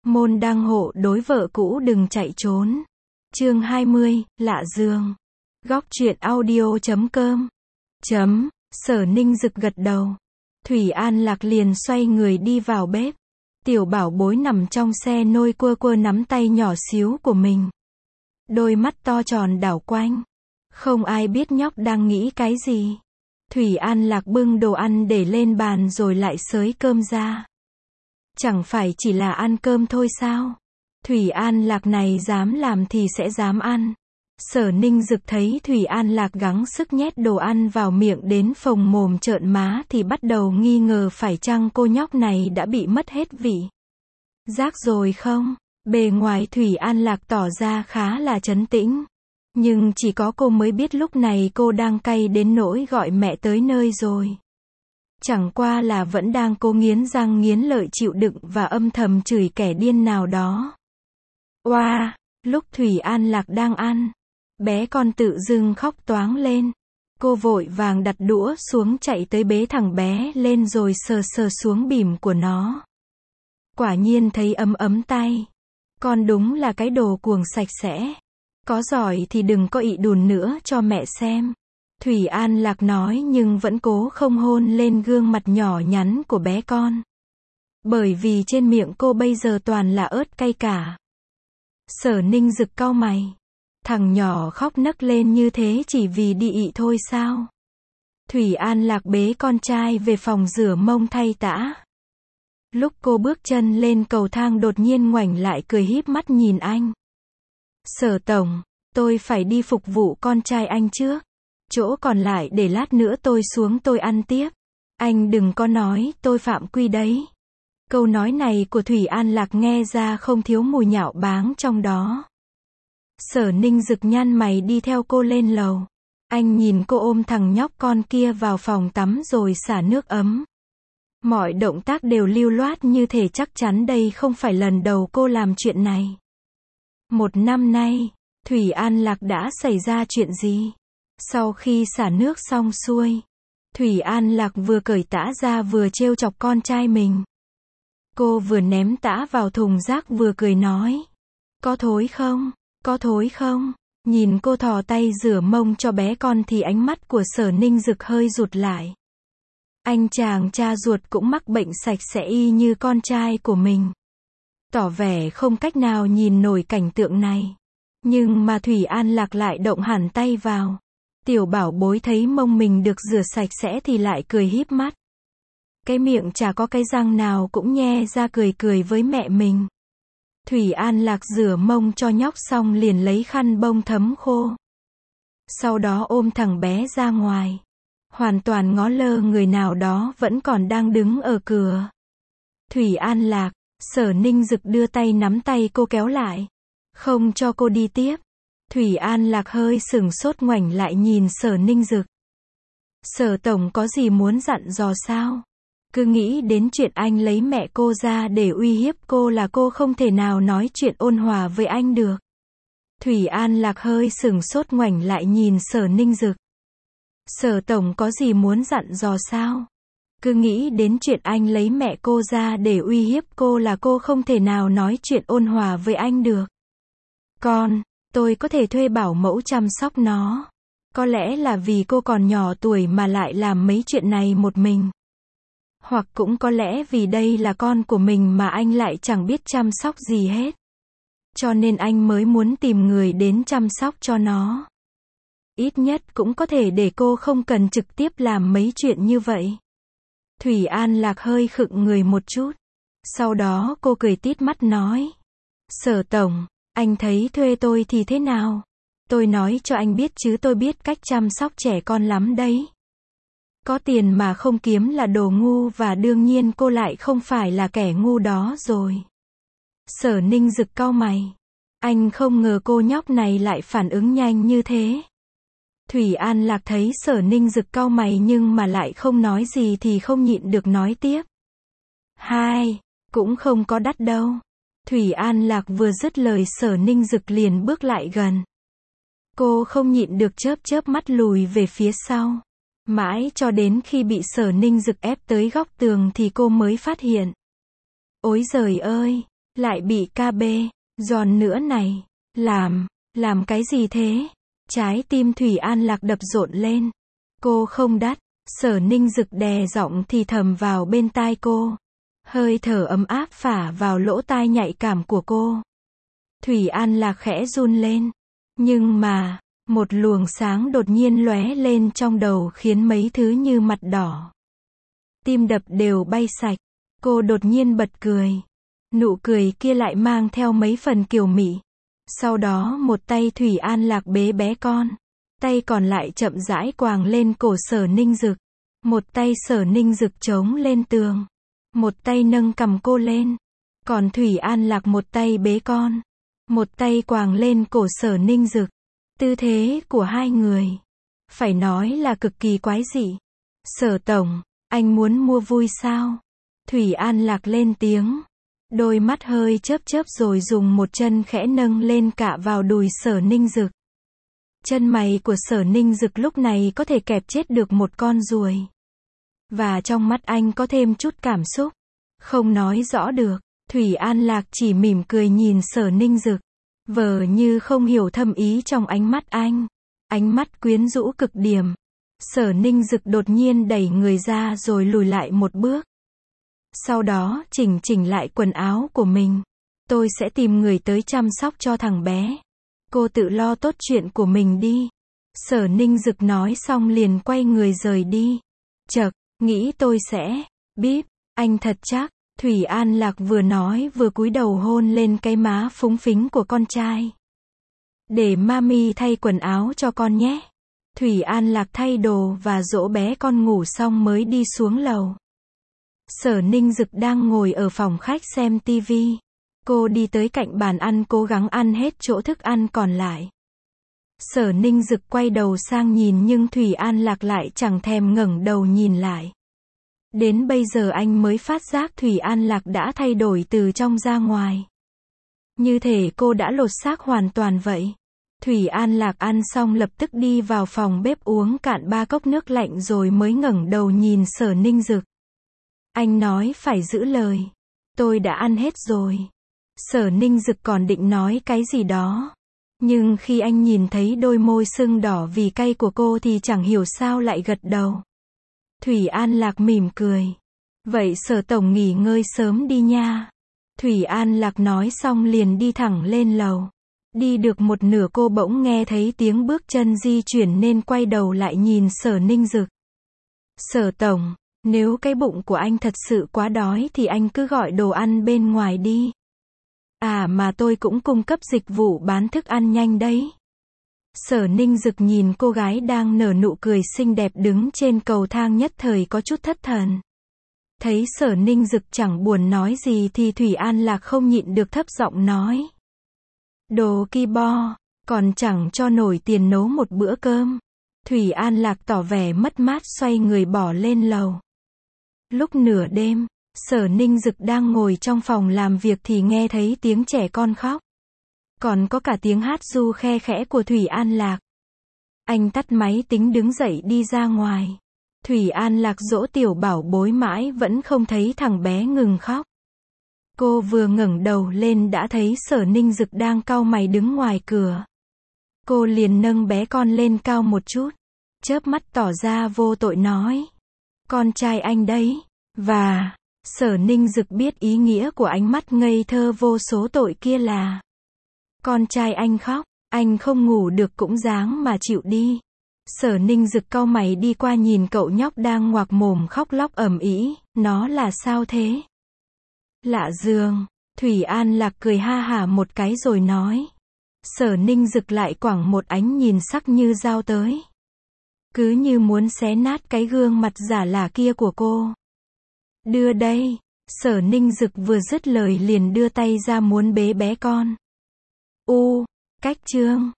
Môn đăng hộ đối vợ cũ đừng chạy trốn. Chương 20, lạ giường. Góc truyện audio.com. Sở Ninh Dực gật đầu. Thủy An Lạc liền xoay người đi vào bếp. Tiểu bảo bối nằm trong xe nôi quơ quơ nắm tay nhỏ xíu của mình. Đôi mắt to tròn đảo quanh. Không ai biết nhóc đang nghĩ cái gì. Thủy An Lạc bưng đồ ăn để lên bàn rồi lại xới cơm ra. Chẳng phải chỉ là ăn cơm thôi sao? Thủy An Lạc này dám làm thì sẽ dám ăn. Sở Ninh Dực thấy Thủy An Lạc gắng sức nhét đồ ăn vào miệng đến phồng mồm trợn má thì bắt đầu nghi ngờ phải chăng cô nhóc này đã bị mất hết vị giác rồi không? Bề ngoài Thủy An Lạc tỏ ra khá là trấn tĩnh. Nhưng chỉ có cô mới biết lúc này cô đang cay đến nỗi gọi mẹ tới nơi rồi. Chẳng qua là vẫn đang cố nghiến răng nghiến lợi chịu đựng và âm thầm chửi kẻ điên nào đó. Oa, lúc Thủy An Lạc đang ăn, bé con tự dưng khóc toáng lên. Cô vội vàng đặt đũa xuống chạy tới bế thằng bé lên rồi sờ sờ xuống bỉm của nó. Quả nhiên thấy ấm ấm tay. Con đúng là cái đồ cuồng sạch sẽ. Có giỏi thì đừng có ị đùn nữa cho mẹ xem. Thủy An Lạc nói nhưng vẫn cố không hôn lên gương mặt nhỏ nhắn của bé con. Bởi vì trên miệng cô bây giờ toàn là ớt cay cả. Sở Ninh Dực cau mày. Thằng nhỏ khóc nấc lên như thế chỉ vì đi ị thôi sao? Thủy An Lạc bế con trai về phòng rửa mông thay tã. Lúc cô bước chân lên cầu thang đột nhiên ngoảnh lại cười híp mắt nhìn anh. Sở tổng, tôi phải đi phục vụ con trai anh trước. Chỗ còn lại để lát nữa tôi xuống tôi ăn tiếp. Anh đừng có nói tôi phạm quy đấy. Câu nói này của Thủy An Lạc nghe ra không thiếu mùi nhạo báng trong đó. Sở Ninh Dực nhăn mày đi theo cô lên lầu. Anh nhìn cô ôm thằng nhóc con kia vào phòng tắm rồi xả nước ấm. Mọi động tác đều lưu loát như thể chắc chắn đây không phải lần đầu cô làm chuyện này. Một năm nay, Thủy An Lạc đã xảy ra chuyện gì? Sau khi xả nước xong xuôi, Thủy An Lạc vừa cởi tã ra vừa trêu chọc con trai mình. Cô vừa ném tã vào thùng rác vừa cười nói. Có thối không? Có thối không? Nhìn cô thò tay rửa mông cho bé con thì ánh mắt của Sở Ninh Dực hơi rụt lại. Anh chàng cha ruột cũng mắc bệnh sạch sẽ y như con trai của mình. Tỏ vẻ không cách nào nhìn nổi cảnh tượng này. Nhưng mà Thủy An Lạc lại động hẳn tay vào. Tiểu bảo bối thấy mông mình được rửa sạch sẽ thì lại cười híp mắt. Cái miệng chả có cái răng nào cũng nhe ra cười cười với mẹ mình. Thủy An Lạc rửa mông cho nhóc xong liền lấy khăn bông thấm khô. Sau đó ôm thằng bé ra ngoài. Hoàn toàn ngó lơ người nào đó vẫn còn đang đứng ở cửa. Thủy An Lạc, Sở Ninh Dực đưa tay nắm tay cô kéo lại. Không cho cô đi tiếp. Thủy An Lạc hơi sửng sốt ngoảnh lại nhìn Sở Ninh Dực. Sở tổng có gì muốn dặn dò sao? Cứ nghĩ đến chuyện anh lấy mẹ cô ra để uy hiếp cô là cô không thể nào nói chuyện ôn hòa với anh được. Thủy An Lạc hơi sửng sốt ngoảnh lại nhìn Sở Ninh Dực. Sở tổng có gì muốn dặn dò sao? Cứ nghĩ đến chuyện anh lấy mẹ cô ra để uy hiếp cô là cô không thể nào nói chuyện ôn hòa với anh được. Tôi có thể thuê bảo mẫu chăm sóc nó. Có lẽ là vì cô còn nhỏ tuổi mà lại làm mấy chuyện này một mình. Hoặc cũng có lẽ vì đây là con của mình mà anh lại chẳng biết chăm sóc gì hết. Cho nên anh mới muốn tìm người đến chăm sóc cho nó. Ít nhất cũng có thể để cô không cần trực tiếp làm mấy chuyện như vậy. Thủy An Lạc hơi khựng người một chút. Sau đó cô cười tít mắt nói. Sở tổng, anh thấy thuê tôi thì thế nào? Tôi nói cho anh biết chứ tôi biết cách chăm sóc trẻ con lắm đấy. Có tiền mà không kiếm là đồ ngu và đương nhiên cô lại không phải là kẻ ngu đó rồi. Sở Ninh Dực cau mày. Anh không ngờ cô nhóc này lại phản ứng nhanh như thế. Thủy An Lạc thấy Sở Ninh Dực cau mày nhưng mà lại không nói gì thì không nhịn được nói tiếp. Cũng không có đắt đâu. Thủy An Lạc vừa dứt lời Sở Ninh Dực liền bước lại gần. Cô không nhịn được chớp chớp mắt lùi về phía sau. Mãi cho đến khi bị Sở Ninh Dực ép tới góc tường thì cô mới phát hiện. Ối giời ơi, Lại bị KB, giòn nữa này. Làm cái gì thế? Trái tim Thủy An Lạc đập rộn lên. Cô không đắt. Sở Ninh Dực đè giọng thì thầm vào bên tai cô. Hơi thở ấm áp phả vào lỗ tai nhạy cảm của cô. Thủy An Lạc khẽ run lên. Nhưng mà, một luồng sáng đột nhiên lóe lên trong đầu khiến mấy thứ như mặt đỏ. Tim đập đều bay sạch. Cô đột nhiên bật cười. Nụ cười kia lại mang theo mấy phần kiều mị. Sau đó một tay Thủy An Lạc bế bé con. Tay còn lại chậm rãi quàng lên cổ Sở Ninh Dực. Một tay Sở Ninh Dực chống lên tường. Một tay nâng cằm cô lên. Còn Thủy An Lạc một tay bế con. Một tay quàng lên cổ Sở Ninh Dực. Tư thế của hai người, phải nói là cực kỳ quái dị. Sở tổng, anh muốn mua vui sao? Thủy An Lạc lên tiếng. Đôi mắt hơi chớp chớp rồi dùng một chân khẽ nâng lên cạ vào đùi Sở Ninh Dực. Chân mày của Sở Ninh Dực lúc này có thể kẹp chết được một con ruồi. Và trong mắt anh có thêm chút cảm xúc. Không nói rõ được. Thủy An Lạc chỉ mỉm cười nhìn Sở Ninh Dực. Vờ như không hiểu thâm ý trong ánh mắt anh. Ánh mắt quyến rũ cực điểm. Sở Ninh Dực đột nhiên đẩy người ra rồi lùi lại một bước. Sau đó chỉnh lại quần áo của mình. Tôi sẽ tìm người tới chăm sóc cho thằng bé. Cô tự lo tốt chuyện của mình đi. Sở Ninh Dực nói xong liền quay người rời đi. Chậc, nghĩ tôi sẽ. Bíp, anh thật chắc. Thủy An Lạc vừa nói vừa cúi đầu hôn lên cái má phúng phính của con trai. Để mami thay quần áo cho con nhé. Thủy An Lạc thay đồ và dỗ bé con ngủ xong mới đi xuống lầu. Sở Ninh Dực đang ngồi ở phòng khách xem tivi. Cô đi tới cạnh bàn ăn cố gắng ăn hết chỗ thức ăn còn lại. Sở Ninh Dực quay đầu sang nhìn nhưng Thủy An Lạc lại chẳng thèm ngẩng đầu nhìn lại. Đến bây giờ anh mới phát giác Thủy An Lạc đã thay đổi từ trong ra ngoài. Như thể cô đã lột xác hoàn toàn vậy. Thủy An Lạc ăn xong lập tức đi vào phòng bếp uống cạn 3 cốc nước lạnh rồi mới ngẩng đầu nhìn Sở Ninh Dực. Anh nói phải giữ lời. Tôi đã ăn hết rồi. Sở Ninh Dực còn định nói cái gì đó. Nhưng khi anh nhìn thấy đôi môi sưng đỏ vì cay của cô thì chẳng hiểu sao lại gật đầu. Thủy An Lạc mỉm cười. Vậy Sở tổng nghỉ ngơi sớm đi nha. Thủy An Lạc nói xong liền đi thẳng lên lầu. Đi được một nửa cô bỗng nghe thấy tiếng bước chân di chuyển nên quay đầu lại nhìn Sở Ninh Dực. Sở tổng, nếu cái bụng của anh thật sự quá đói thì anh cứ gọi đồ ăn bên ngoài đi. À mà tôi cũng cung cấp dịch vụ bán thức ăn nhanh đấy. Sở Ninh Dực nhìn cô gái đang nở nụ cười xinh đẹp đứng trên cầu thang nhất thời có chút thất thần. Thấy Sở Ninh Dực chẳng buồn nói gì thì Thủy An Lạc không nhịn được thấp giọng nói. Đồ ki bo, còn chẳng cho nổi tiền nấu một bữa cơm. Thủy An Lạc tỏ vẻ mất mát xoay người bỏ lên lầu. Lúc nửa đêm, Sở Ninh Dực đang ngồi trong phòng làm việc thì nghe thấy tiếng trẻ con khóc. Còn có cả tiếng hát ru khe khẽ của Thủy An Lạc. Anh tắt máy tính đứng dậy đi ra ngoài. Thủy An Lạc dỗ tiểu bảo bối mãi vẫn không thấy thằng bé ngừng khóc. Cô vừa ngẩng đầu lên đã thấy Sở Ninh Dực đang cau mày đứng ngoài cửa. Cô liền nâng bé con lên cao một chút. Chớp mắt tỏ ra vô tội nói. Con trai anh đấy. Và, Sở Ninh Dực biết ý nghĩa của ánh mắt ngây thơ vô số tội kia là. Con trai anh khóc, anh không ngủ được cũng dáng mà chịu đi. Sở Ninh Dực cau mày đi qua nhìn cậu nhóc đang ngoạc mồm khóc lóc ầm ĩ, nó là sao thế? Lạ giường, Thủy An Lạc cười ha hả một cái rồi nói. Sở Ninh Dực lại quẳng một ánh nhìn sắc như dao tới. Cứ như muốn xé nát cái gương mặt giả lả kia của cô. Đưa đây, Sở Ninh Dực vừa dứt lời liền đưa tay ra muốn bế bé con. Cách chương